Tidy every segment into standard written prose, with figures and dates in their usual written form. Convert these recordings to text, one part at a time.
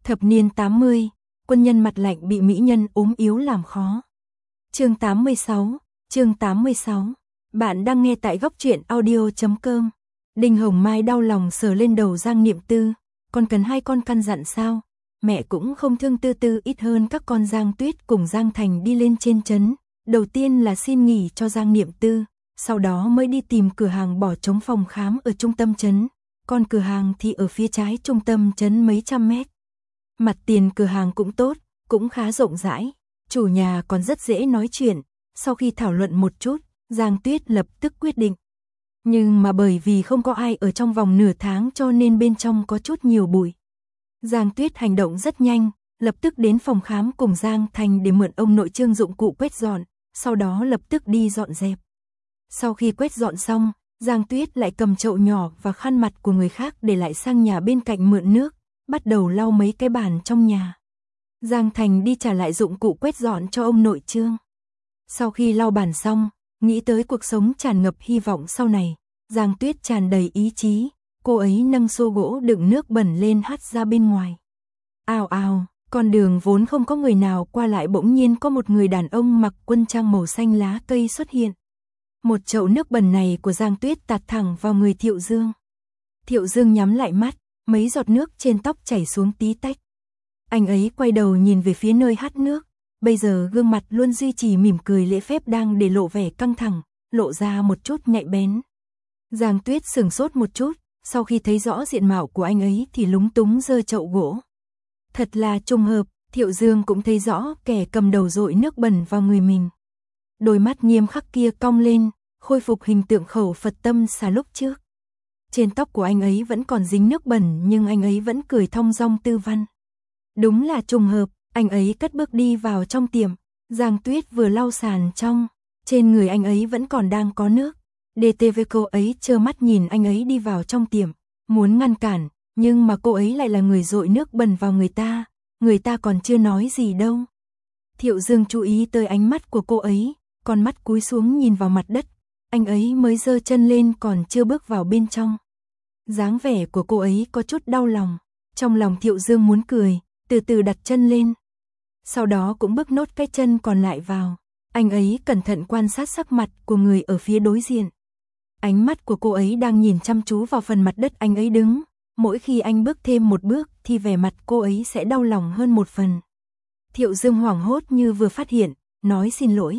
Thập niên 80, quân nhân mặt lạnh bị mỹ nhân ốm yếu làm khó. Chương 86, chương 86. Bạn đang nghe tại góc truyện audio.com. Đinh Hồng Mai đau lòng sờ lên đầu Giang Niệm Tư, con cần hai con căn dặn sao? Mẹ cũng không thương Tư Tư ít hơn các con. Giang Tuyết cùng Giang Thành đi lên trên trấn, đầu tiên là xin nghỉ cho Giang Niệm Tư, sau đó mới đi tìm cửa hàng bỏ trống phòng khám ở trung tâm trấn. Còn cửa hàng thì ở phía trái trung tâm trấn mấy trăm mét. Mặt tiền cửa hàng cũng tốt, cũng khá rộng rãi, chủ nhà còn rất dễ nói chuyện. Sau khi thảo luận một chút, Giang Tuyết lập tức quyết định. Nhưng mà bởi vì không có ai ở trong vòng nửa tháng cho nên bên trong có chút nhiều bụi. Giang Tuyết hành động rất nhanh, lập tức đến phòng khám cùng Giang Thành để mượn ông nội Trương dụng cụ quét dọn, sau đó lập tức đi dọn dẹp. Sau khi quét dọn xong, Giang Tuyết lại cầm chậu nhỏ và khăn mặt của người khác để lại sang nhà bên cạnh mượn nước, bắt đầu lau mấy cái bàn trong nhà. Giang Thành đi trả lại dụng cụ quét dọn cho ông nội Trương. Sau khi lau bàn xong, nghĩ tới cuộc sống tràn ngập hy vọng sau này, Giang Tuyết tràn đầy ý chí, cô ấy nâng xô gỗ đựng nước bẩn lên hắt ra bên ngoài. Ào ào, con đường vốn không có người nào qua lại bỗng nhiên có một người đàn ông mặc quân trang màu xanh lá cây xuất hiện. Một chậu nước bẩn này của Giang Tuyết tạt thẳng vào người Thiệu Dương. Thiệu Dương nhắm lại mắt, mấy giọt nước trên tóc chảy xuống tí tách. Anh ấy quay đầu nhìn về phía nơi hắt nước, bây giờ gương mặt luôn duy trì mỉm cười lễ phép đang để lộ vẻ căng thẳng, lộ ra một chút nhạy bén. Giang Tuyết sửng sốt một chút, sau khi thấy rõ diện mạo của anh ấy thì lúng túng giơ chậu gỗ. Thật là trùng hợp, Thiệu Dương cũng thấy rõ kẻ cầm đầu dội nước bẩn vào người mình. Đôi mắt nghiêm khắc kia cong lên, khôi phục hình tượng Khẩu Phật Tâm Xà lúc trước. Trên tóc của anh ấy vẫn còn dính nước bẩn nhưng anh ấy vẫn cười thong dong tư văn. Đúng là trùng hợp, anh ấy cất bước đi vào trong tiệm. Giang Tuyết vừa lau sàn trong, trên người anh ấy vẫn còn đang có nước. DTV cô ấy trơ mắt nhìn anh ấy đi vào trong tiệm, muốn ngăn cản, nhưng mà cô ấy lại là người dội nước bẩn vào người ta còn chưa nói gì đâu. Thiệu Dương chú ý tới ánh mắt của cô ấy, con mắt cúi xuống nhìn vào mặt đất, anh ấy mới giơ chân lên còn chưa bước vào bên trong. Dáng vẻ của cô ấy có chút đau lòng, trong lòng Thiệu Dương muốn cười, từ từ đặt chân lên. Sau đó cũng bước nốt cái chân còn lại vào, anh ấy cẩn thận quan sát sắc mặt của người ở phía đối diện. Ánh mắt của cô ấy đang nhìn chăm chú vào phần mặt đất anh ấy đứng, mỗi khi anh bước thêm một bước thì vẻ mặt cô ấy sẽ đau lòng hơn một phần. Thiệu Dương hoảng hốt như vừa phát hiện, nói xin lỗi.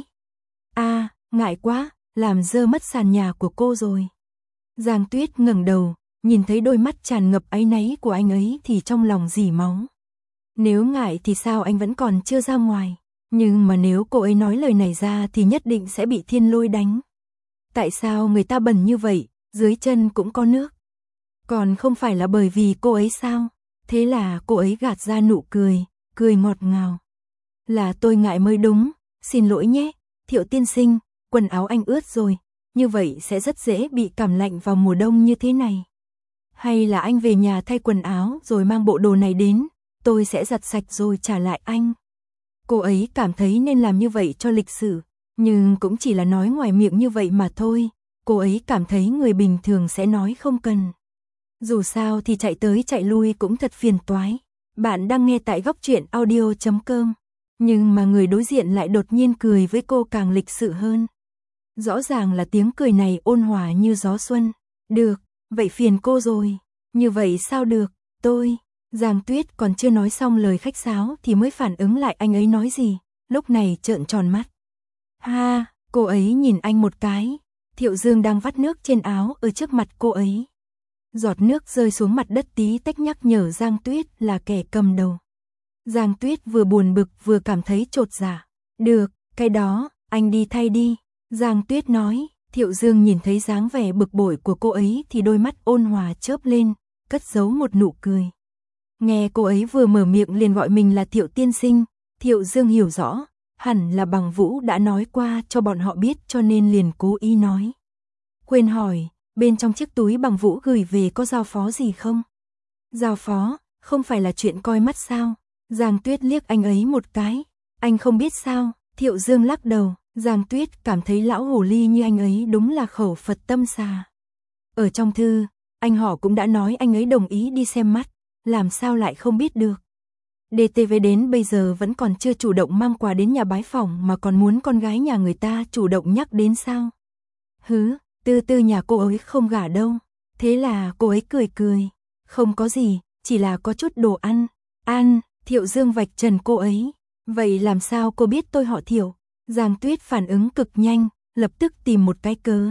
Ngại quá, làm dơ mất sàn nhà của cô rồi. Giang Tuyết ngẩng đầu, nhìn thấy đôi mắt tràn ngập áy náy của anh ấy thì trong lòng rỉ máu. Nếu ngại thì sao anh vẫn còn chưa ra ngoài, nhưng mà nếu cô ấy nói lời này ra thì nhất định sẽ bị thiên lôi đánh. Tại sao người ta bẩn như vậy, dưới chân cũng có nước? Còn không phải là bởi vì cô ấy sao? Thế là cô ấy gạt ra nụ cười, cười ngọt ngào. Là tôi ngại mới đúng, xin lỗi nhé, Thiệu tiên sinh, quần áo anh ướt rồi, như vậy sẽ rất dễ bị cảm lạnh vào mùa đông như thế này. Hay là anh về nhà thay quần áo rồi mang bộ đồ này đến, tôi sẽ giặt sạch rồi trả lại anh. Cô ấy cảm thấy nên làm như vậy cho lịch sự, nhưng cũng chỉ là nói ngoài miệng như vậy mà thôi, cô ấy cảm thấy người bình thường sẽ nói không cần. Dù sao thì chạy tới chạy lui cũng thật phiền toái. Bạn đang nghe tại góc truyện audio.com, nhưng mà người đối diện lại đột nhiên cười với cô càng lịch sự hơn. Rõ ràng là tiếng cười này ôn hòa như gió xuân. Được, vậy phiền cô rồi. Như vậy sao được, tôi. Giang Tuyết còn chưa nói xong lời khách sáo thì mới phản ứng lại anh ấy nói gì, lúc này trợn tròn mắt. Ha, cô ấy nhìn anh một cái. Thiệu Dương đang vắt nước trên áo ở trước mặt cô ấy. Giọt nước rơi xuống mặt đất tí tách nhắc nhở Giang Tuyết là kẻ cầm đầu. Giang Tuyết vừa buồn bực vừa cảm thấy chột dạ. Được, cái đó, anh đi thay đi. Giang Tuyết nói. Thiệu Dương nhìn thấy dáng vẻ bực bội của cô ấy thì đôi mắt ôn hòa chớp lên, cất giấu một nụ cười. Nghe cô ấy vừa mở miệng liền gọi mình là Thiệu tiên sinh, Thiệu Dương hiểu rõ, hẳn là Bằng Vũ đã nói qua cho bọn họ biết cho nên liền cố ý nói. Quên hỏi, bên trong chiếc túi Bằng Vũ gửi về có giao phó gì không? Giao phó, không phải là chuyện coi mắt sao? Giang Tuyết liếc anh ấy một cái, anh không biết sao? Thiệu Dương lắc đầu. Giang Tuyết cảm thấy lão hồ ly như anh ấy đúng là Khẩu Phật Tâm Xà. Ở trong thư, anh họ cũng đã nói anh ấy đồng ý đi xem mắt, làm sao lại không biết được. DTV đến bây giờ vẫn còn chưa chủ động mang quà đến nhà bái phỏng mà còn muốn con gái nhà người ta chủ động nhắc đến sao? Hứ, Tư Tư nhà cô ấy không gả đâu. Thế là cô ấy cười cười. Không có gì, chỉ là có chút đồ ăn. Ăn, Thiệu Dương vạch trần cô ấy. Vậy làm sao cô biết tôi họ Thiệu? Giang Tuyết phản ứng cực nhanh, lập tức tìm một cái cớ.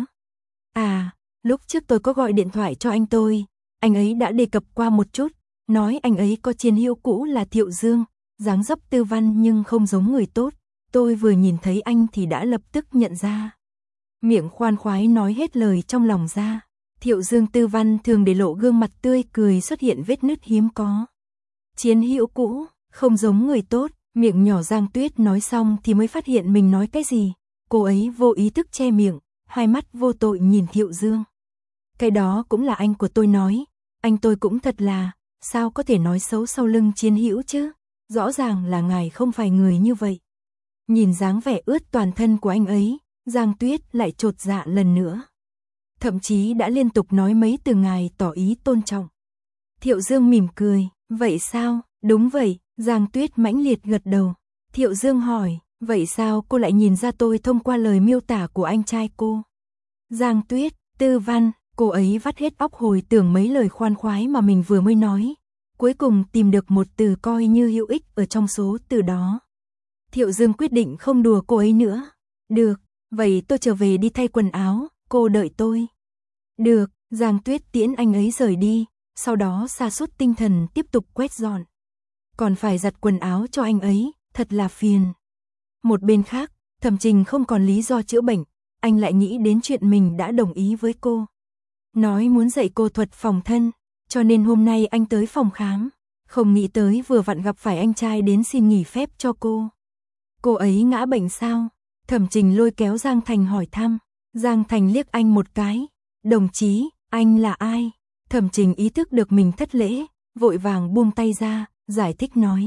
À, lúc trước tôi có gọi điện thoại cho anh tôi. Anh ấy đã đề cập qua một chút. Nói anh ấy có chiến hữu cũ là Thiệu Dương, dáng dấp tư văn nhưng không giống người tốt. Tôi vừa nhìn thấy anh thì đã lập tức nhận ra. Miệng khoan khoái nói hết lời trong lòng ra. Thiệu Dương tư văn thường để lộ gương mặt tươi cười xuất hiện vết nứt hiếm có. Chiến hữu cũ, không giống người tốt, miệng nhỏ Giang Tuyết nói xong thì mới phát hiện mình nói cái gì. Cô ấy vô ý thức che miệng, hai mắt vô tội nhìn Thiệu Dương. Cái đó cũng là anh của tôi nói, anh tôi cũng thật là, sao có thể nói xấu sau lưng chiến hữu chứ? Rõ ràng là ngài không phải người như vậy. Nhìn dáng vẻ ướt toàn thân của anh ấy, Giang Tuyết lại chột dạ lần nữa. Thậm chí đã liên tục nói mấy từ ngài tỏ ý tôn trọng. Thiệu Dương mỉm cười, vậy sao? Đúng vậy, Giang Tuyết mãnh liệt gật đầu. Thiệu Dương hỏi, vậy sao cô lại nhìn ra tôi thông qua lời miêu tả của anh trai cô? Giang Tuyết, tư văn, cô ấy vắt hết óc hồi tưởng mấy lời khoan khoái mà mình vừa mới nói. Cuối cùng tìm được một từ coi như hữu ích ở trong số từ đó. Thiệu Dương quyết định không đùa cô ấy nữa. Được, vậy tôi trở về đi thay quần áo, cô đợi tôi. Được, Giang Tuyết tiễn anh ấy rời đi, sau đó sa sút tinh thần tiếp tục quét dọn. Còn phải giặt quần áo cho anh ấy, thật là phiền. Một bên khác, Thẩm Trình không còn lý do chữa bệnh, anh lại nghĩ đến chuyện mình đã đồng ý với cô. Nói muốn dạy cô thuật phòng thân, cho nên hôm nay anh tới phòng khám. Không nghĩ tới vừa vặn gặp phải anh trai đến xin nghỉ phép cho cô. Cô ấy ngã bệnh sao? Thẩm Trình lôi kéo Giang Thành hỏi thăm. Giang Thành liếc anh một cái. Đồng chí, anh là ai? Thẩm Trình ý thức được mình thất lễ, vội vàng buông tay ra, giải thích nói.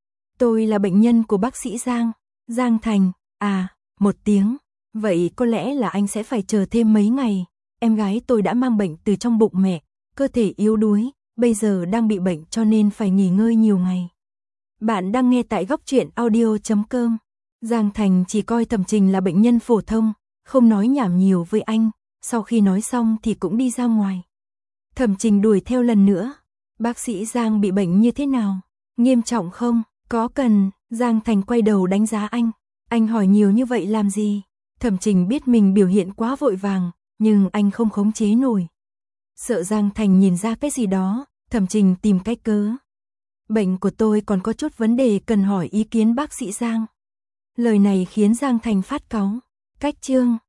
Tôi là bệnh nhân của bác sĩ Giang. Giang Thành, à, một tiếng. Vậy có lẽ là anh sẽ phải chờ thêm mấy ngày. Em gái tôi đã mang bệnh từ trong bụng mẹ, cơ thể yếu đuối, bây giờ đang bị bệnh cho nên phải nghỉ ngơi nhiều ngày. Bạn đang nghe tại góc truyện audio.com. Giang Thành chỉ coi Thẩm Trình là bệnh nhân phổ thông, không nói nhảm nhiều với anh, sau khi nói xong thì cũng đi ra ngoài. Thẩm Trình đuổi theo lần nữa. Bác sĩ Giang bị bệnh như thế nào? Nghiêm trọng không? Có cần? Giang Thành quay đầu đánh giá anh. Anh hỏi nhiều như vậy làm gì? Thẩm Trình biết mình biểu hiện quá vội vàng, nhưng anh không khống chế nổi. Sợ Giang Thành nhìn ra cái gì đó, Thẩm Trình tìm cái cớ. Bệnh của tôi còn có chút vấn đề cần hỏi ý kiến bác sĩ Giang. Lời này khiến Giang Thành phát cáu. Cách chương